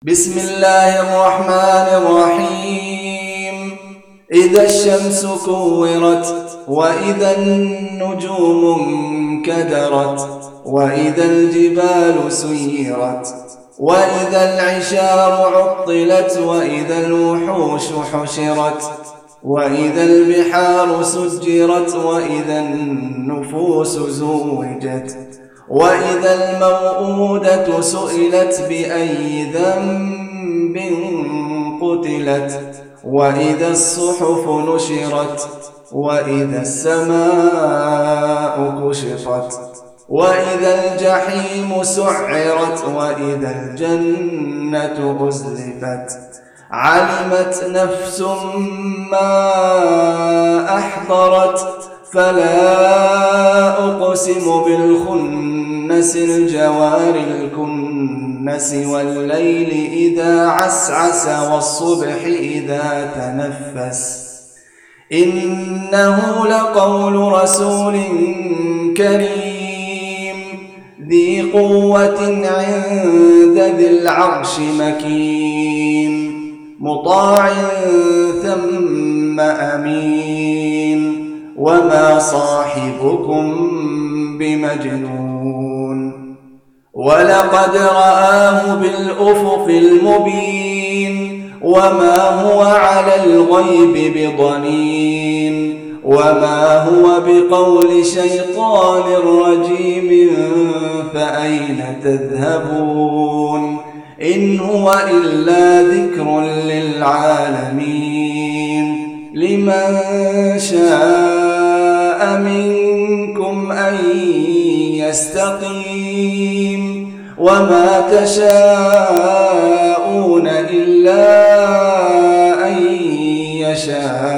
بسم الله الرحمن الرحيم. إذا الشمس كورت، وإذا النجوم انكدرت، وإذا الجبال سيرت، وإذا العشار عطلت، وإذا الوحوش حشرت، وإذا البحار سجرت، وإذا النفوس زوجت، وإذا الموءودة سئلت بأي ذنب قتلت، وإذا الصحف نشرت، وإذا السماء كشطت، وإذا الجحيم سعرت، وإذا الجنة أزلفت. علمت نفس ما أحضرت. فلا أقسم بالخنس الجوار الكنس، والليل إذا عسعس، والصبح إذا تنفس. إنه لقول رسول كريم، ذي قوة عند ذي العرش مكين، مطاع ثم أمين، وما صاحبكم بمجنون. ولقد رآه بالأفق المبين، وما هو على الغيب بضنين، وما هو بقول شيطان رجيم. فأين تذهبون؟ إن هو إلا ذكر للعالمين. لمن شاء منكم أن يستقيم، وما تشاءون إلا أن يشاء